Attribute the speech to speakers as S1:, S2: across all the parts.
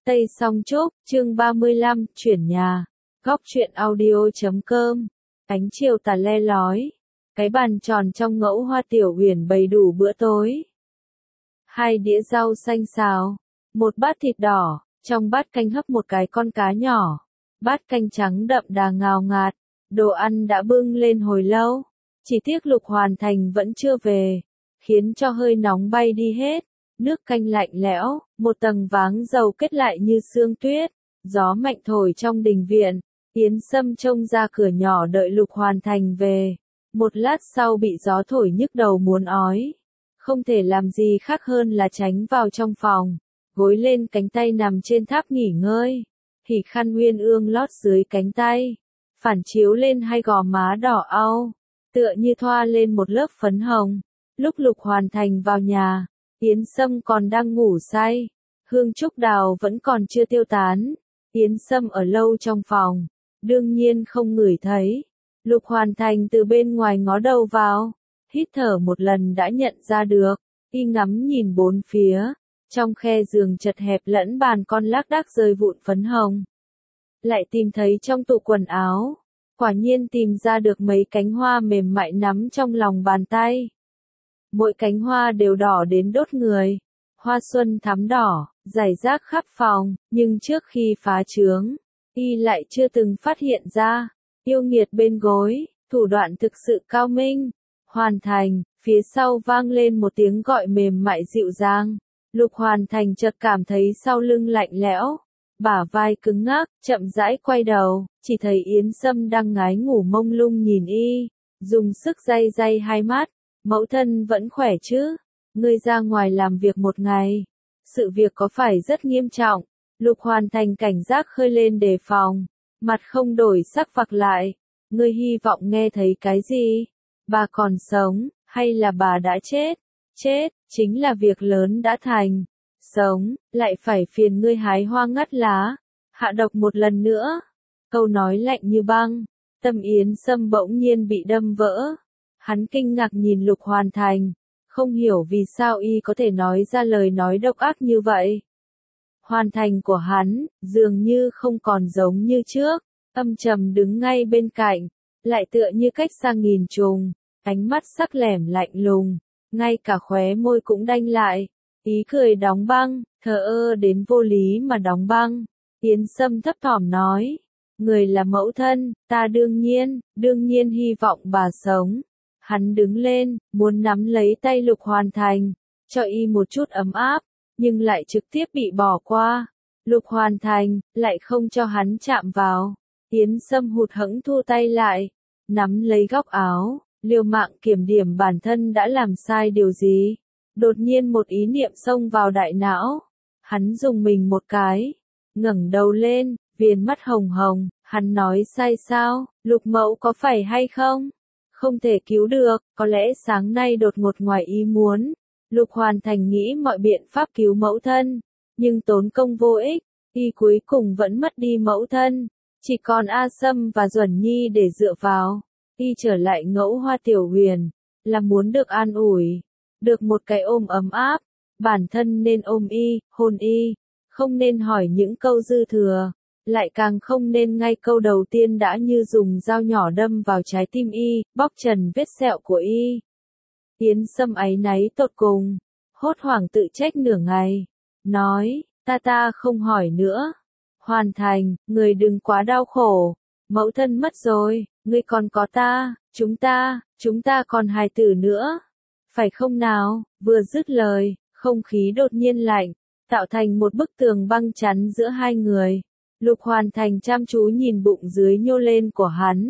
S1: Tây Song Trúc, chương 35, chuyển nhà. Góc truyện audio.com. Ánh chiều tà le lói. Cái bàn tròn trong ngẫu hoa tiểu huyền bày đủ bữa tối. 2 đĩa rau xanh xào. 1 bát thịt đỏ, trong bát canh hấp một cái con cá nhỏ. Bát canh trắng đậm đà ngào ngạt. Đồ ăn đã bưng lên hồi lâu. Chỉ tiếc Lục Hoàn Thành vẫn chưa về. Khiến cho hơi nóng bay đi hết. Nước canh lạnh lẽo, một tầng váng dầu kết lại như sương tuyết, gió mạnh thổi trong đình viện, Yến Sâm trông ra cửa nhỏ đợi Lục Hoàn Thành về. Một lát sau bị gió thổi nhức đầu muốn ói. Không thể làm gì khác hơn là tránh vào trong phòng, gối lên cánh tay nằm trên tháp nghỉ ngơi. Hỉ khăn uyên ương lót dưới cánh tay, phản chiếu lên hai gò má đỏ au, tựa như thoa lên một lớp phấn hồng. Lúc Lục Hoàn Thành vào nhà, Yến Sâm còn đang ngủ say, hương trúc đào vẫn còn chưa tiêu tán. Yến Sâm ở lâu trong phòng, đương nhiên không ngửi thấy. Lục Hoàn Thành từ bên ngoài ngó đầu vào, hít thở một lần đã nhận ra được. Y ngắm nhìn bốn phía, trong khe giường chật hẹp lẫn bàn con lác đác rơi vụn phấn hồng. Lại tìm thấy trong tủ quần áo, quả nhiên tìm ra được mấy cánh hoa mềm mại nắm trong lòng bàn tay. Mỗi cánh hoa đều đỏ đến đốt người, hoa xuân thắm đỏ, rải rác khắp phòng, nhưng trước khi phá trướng, y lại chưa từng phát hiện ra. Yêu nghiệt bên gối, thủ đoạn thực sự cao minh. Hoàn Thành, phía sau vang lên một tiếng gọi mềm mại dịu dàng. Lục Hoàn Thành chợt cảm thấy sau lưng lạnh lẽo, bả vai cứng ngắc, chậm rãi quay đầu, chỉ thấy Yến Sâm đang ngái ngủ mông lung nhìn y, dùng sức day day hai mắt. Mẫu thân vẫn khỏe chứ? Ngươi ra ngoài làm việc một ngày, sự việc có phải rất nghiêm trọng? Lục Hoàn Thành cảnh giác khơi lên đề phòng, mặt không đổi sắc vặc lại. Ngươi hy vọng nghe thấy cái gì? Bà còn sống, hay là bà đã chết? Chết, chính là việc lớn đã thành. Sống, lại phải phiền ngươi hái hoa ngắt lá, hạ độc một lần nữa. Câu nói lạnh như băng, tâm Yến Sâm bỗng nhiên bị đâm vỡ. Hắn kinh ngạc nhìn Lục Hoàn Thành, không hiểu vì sao y có thể nói ra lời nói độc ác như vậy. Hoàn Thành của hắn, dường như không còn giống như trước, âm trầm đứng ngay bên cạnh, lại tựa như cách xa nghìn trùng, ánh mắt sắc lẻm lạnh lùng, ngay cả khóe môi cũng đanh lại, ý cười đóng băng, thờ ơ đến vô lý mà đóng băng. Yến Sâm thấp thỏm nói, người là mẫu thân, ta đương nhiên hy vọng bà sống. Hắn đứng lên, muốn nắm lấy tay Lục Hoàn Thành, cho y một chút ấm áp, nhưng lại trực tiếp bị bỏ qua. Lục Hoàn Thành, lại không cho hắn chạm vào. Yến Sâm hụt hẫng thu tay lại, nắm lấy góc áo, liều mạng kiểm điểm bản thân đã làm sai điều gì. Đột nhiên một ý niệm xông vào đại não. Hắn dùng mình một cái, ngẩng đầu lên, viền mắt hồng hồng, hắn nói sai sao, Lục mẫu có phải hay không? Không thể cứu được, có lẽ sáng nay đột ngột ngoài ý muốn. Lục Hoàn Thành nghĩ mọi biện pháp cứu mẫu thân, nhưng tốn công vô ích, y cuối cùng vẫn mất đi mẫu thân. Chỉ còn A Sâm và Duẩn Nhi để dựa vào. Y trở lại ngẫu hoa tiểu huyền, là muốn được an ủi, được một cái ôm ấm áp. Bản thân nên ôm y, hôn y, không nên hỏi những câu dư thừa. Lại càng không nên ngay câu đầu tiên đã như dùng dao nhỏ đâm vào trái tim y, bóc trần vết sẹo của y. Yến Sâm áy náy tột cùng, hốt hoảng tự trách nửa ngày, nói, ta không hỏi nữa. Hoàn Thành, người đừng quá đau khổ, mẫu thân mất rồi, ngươi còn có ta, chúng ta còn hài tử nữa. Phải không nào? Vừa dứt lời, không khí đột nhiên lạnh, tạo thành một bức tường băng chắn giữa hai người. Lục Hoàn Thành chăm chú nhìn bụng dưới nhô lên của hắn.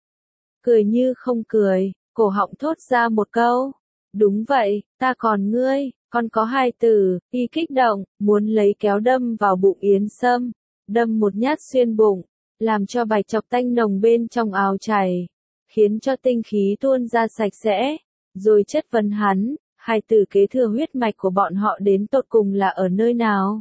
S1: Cười như không cười, cổ họng thốt ra một câu. Đúng vậy, ta còn ngươi, con có hai tử. Y kích động, muốn lấy kéo đâm vào bụng Yến Sâm. Đâm một nhát xuyên bụng, làm cho bạch chọc tanh nồng bên trong áo chảy, khiến cho tinh khí tuôn ra sạch sẽ. Rồi chất vấn hắn, hai tử kế thừa huyết mạch của bọn họ đến tột cùng là ở nơi nào?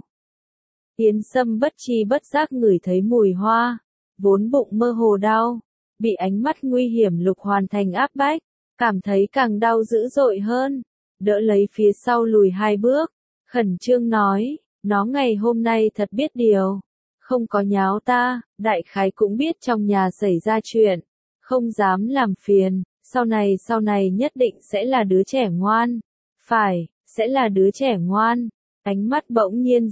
S1: Yến Sâm bất tri bất giác ngửi thấy mùi hoa, vốn bụng mơ hồ đau, bị ánh mắt nguy hiểm Lục Hoàn Thành áp bách, cảm thấy càng đau dữ dội hơn, đỡ lấy phía sau lùi 2 bước, khẩn trương nói, Nó ngày hôm nay thật biết điều. Không có nháo ta, đại khái cũng biết trong nhà xảy ra chuyện. Không dám làm phiền, sau này nhất định sẽ là đứa trẻ ngoan. Phải, sẽ là đứa trẻ ngoan. Ánh mắt bỗng nhiên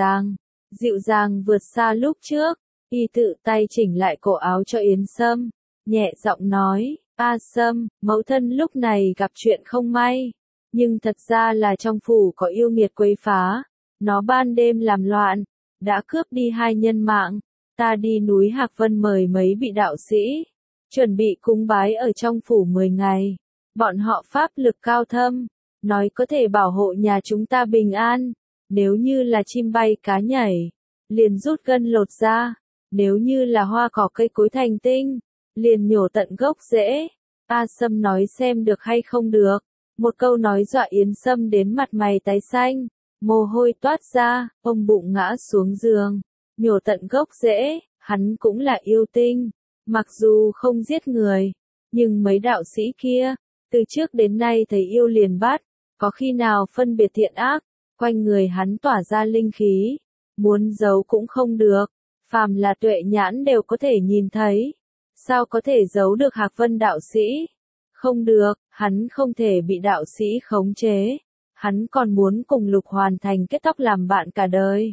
S1: dịu dàng vượt xa lúc trước. Y tự tay chỉnh lại cổ áo cho Yến Sâm, nhẹ giọng nói, A Sâm, mẫu thân lúc này gặp chuyện không may. Nhưng thật ra là trong phủ có yêu nghiệt quấy phá. Nó ban đêm làm loạn, đã cướp đi 2 nhân mạng. Ta đi núi Hạc Vân mời mấy vị đạo sĩ, chuẩn bị cúng bái ở trong phủ 10 ngày. Bọn họ pháp lực cao thâm, nói có thể bảo hộ nhà chúng ta bình an. Nếu như là chim bay cá nhảy, liền rút gân lột da. Nếu như là hoa cỏ cây cối thành tinh, liền nhổ tận gốc rễ. A Sâm nói xem được hay không được. Một câu nói dọa Yến Sâm đến mặt mày tái xanh, mồ hôi toát ra, ôm bụng ngã xuống giường. Nhổ tận gốc rễ, hắn cũng là yêu tinh. Mặc dù không giết người, nhưng mấy đạo sĩ kia, từ trước đến nay thấy yêu liền bắt, có khi nào phân biệt thiện ác, quanh người hắn tỏa ra linh khí, muốn giấu cũng không được, phàm là tuệ nhãn đều có thể nhìn thấy. Sao có thể giấu được Hạc Vân đạo sĩ? Không được, hắn không thể bị đạo sĩ khống chế, hắn còn muốn cùng Lục Hoàn Thành kết tóc làm bạn cả đời.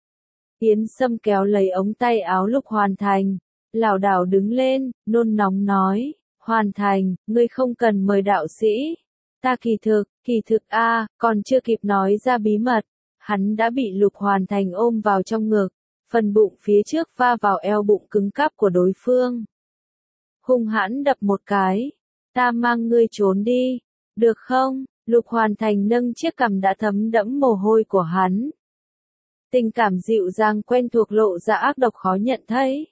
S1: Yến Sâm kéo lấy ống tay áo Lục Hoàn Thành, lảo đảo đứng lên, nôn nóng nói, Hoàn Thành, ngươi không cần mời đạo sĩ. Ta kỳ thực còn chưa kịp nói ra bí mật, hắn đã bị Lục Hoàn Thành ôm vào trong ngực, phần bụng phía trước va vào eo bụng cứng cáp của đối phương. Hung hãn đập một cái, ta mang ngươi trốn đi, được không? Lục Hoàn Thành nâng chiếc cằm đã thấm đẫm mồ hôi của hắn. Tình cảm dịu dàng quen thuộc lộ ra ác độc khó nhận thấy.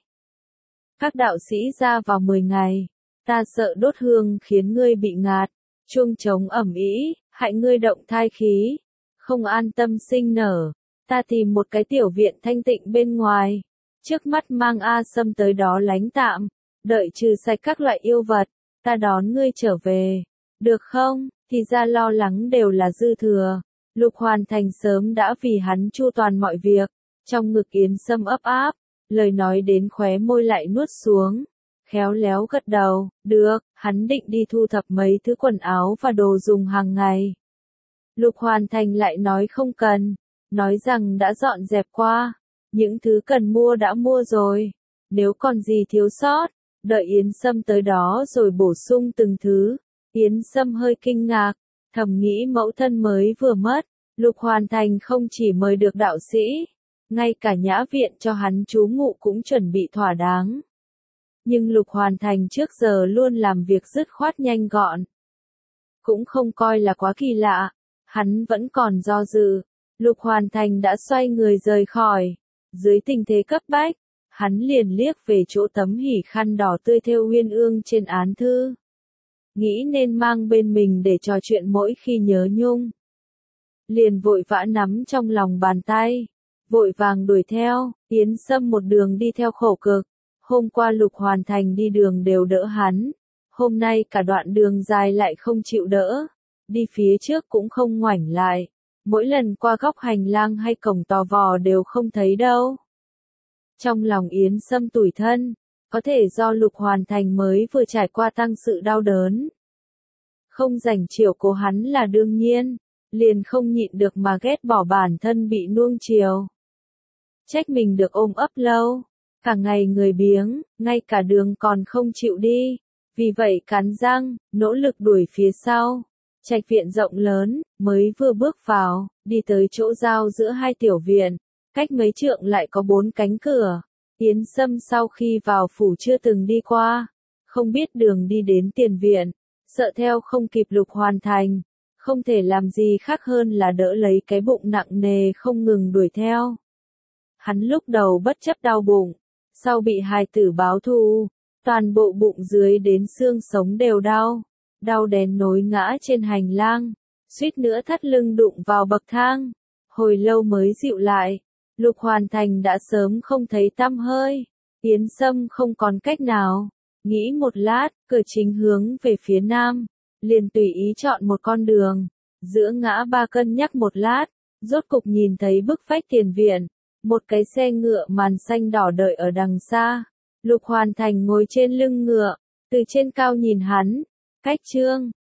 S1: Các đạo sĩ ra vào 10 ngày, ta sợ đốt hương khiến ngươi bị ngạt, chuông trống ầm ĩ, hại ngươi động thai khí, không an tâm sinh nở. Ta tìm một cái tiểu viện thanh tịnh bên ngoài, trước mắt mang A Sâm tới đó lánh tạm, đợi trừ sạch các loại yêu vật, ta đón ngươi trở về, được không? Thì ra lo lắng đều là dư thừa. Lục Hoàn Thành sớm đã vì hắn chu toàn mọi việc, trong ngực Yến Sâm ấp áp, lời nói đến khóe môi lại nuốt xuống, khéo léo gật đầu, được, hắn định đi thu thập mấy thứ quần áo và đồ dùng hàng ngày. Lục Hoàn Thành lại nói không cần, nói rằng đã dọn dẹp qua, những thứ cần mua đã mua rồi, nếu còn gì thiếu sót, đợi Yến Sâm tới đó rồi bổ sung từng thứ. Yến Sâm hơi kinh ngạc, thầm nghĩ mẫu thân mới vừa mất, Lục Hoàn Thành không chỉ mời được đạo sĩ, ngay cả nhã viện cho hắn trú ngụ cũng chuẩn bị thỏa đáng. Nhưng Lục Hoàn Thành trước giờ luôn làm việc dứt khoát nhanh gọn, cũng không coi là quá kỳ lạ, hắn vẫn còn do dự. Lục Hoàn Thành đã xoay người rời khỏi, dưới tình thế cấp bách, hắn liền liếc về chỗ tấm hỉ khăn đỏ tươi thêu uyên ương trên án thư. Nghĩ nên mang bên mình để trò chuyện mỗi khi nhớ nhung. Liền vội vã nắm trong lòng bàn tay, vội vàng đuổi theo. Yến Sâm một đường đi theo khổ cực, hôm qua Lục Hoàn Thành đi đường đều đỡ hắn, hôm nay cả đoạn đường dài lại không chịu đỡ, đi phía trước cũng không ngoảnh lại, mỗi lần qua góc hành lang hay cổng tò vò đều không thấy đâu. Trong lòng Yến Sâm tủi thân, có thể do Lục Hoàn Thành mới vừa trải qua tăng sự đau đớn. Không rảnh chiều cố hắn là đương nhiên, liền không nhịn được mà ghét bỏ bản thân bị nuông chiều. Trách mình được ôm ấp lâu, cả ngày người biếng, ngay cả đường còn không chịu đi, vì vậy cắn răng, nỗ lực đuổi phía sau. Trạch viện rộng lớn, mới vừa bước vào, đi tới chỗ giao giữa hai tiểu viện, cách mấy trượng lại có 4 cánh cửa. Yến Sâm sau khi vào phủ chưa từng đi qua, không biết đường đi đến tiền viện, sợ theo không kịp Lục Hoàn Thành, không thể làm gì khác hơn là đỡ lấy cái bụng nặng nề không ngừng đuổi theo. Hắn lúc đầu bất chấp đau bụng, sau bị hài tử báo thù, toàn bộ bụng dưới đến xương sống đều đau, đau đến nối ngã trên hành lang, suýt nữa thắt lưng đụng vào bậc thang, hồi lâu mới dịu lại. Lục Hoàn Thành đã sớm không thấy tăm hơi, Yến Sâm không còn cách nào, nghĩ một lát, cửa chính hướng về phía nam, liền tùy ý chọn một con đường, giữa ngã ba cân nhắc một lát, Rốt cục nhìn thấy bức vách tiền viện, một cái xe ngựa màn xanh đỏ đợi ở đằng xa. Lục Hoàn Thành ngồi trên lưng ngựa, từ trên cao nhìn hắn, cách Trương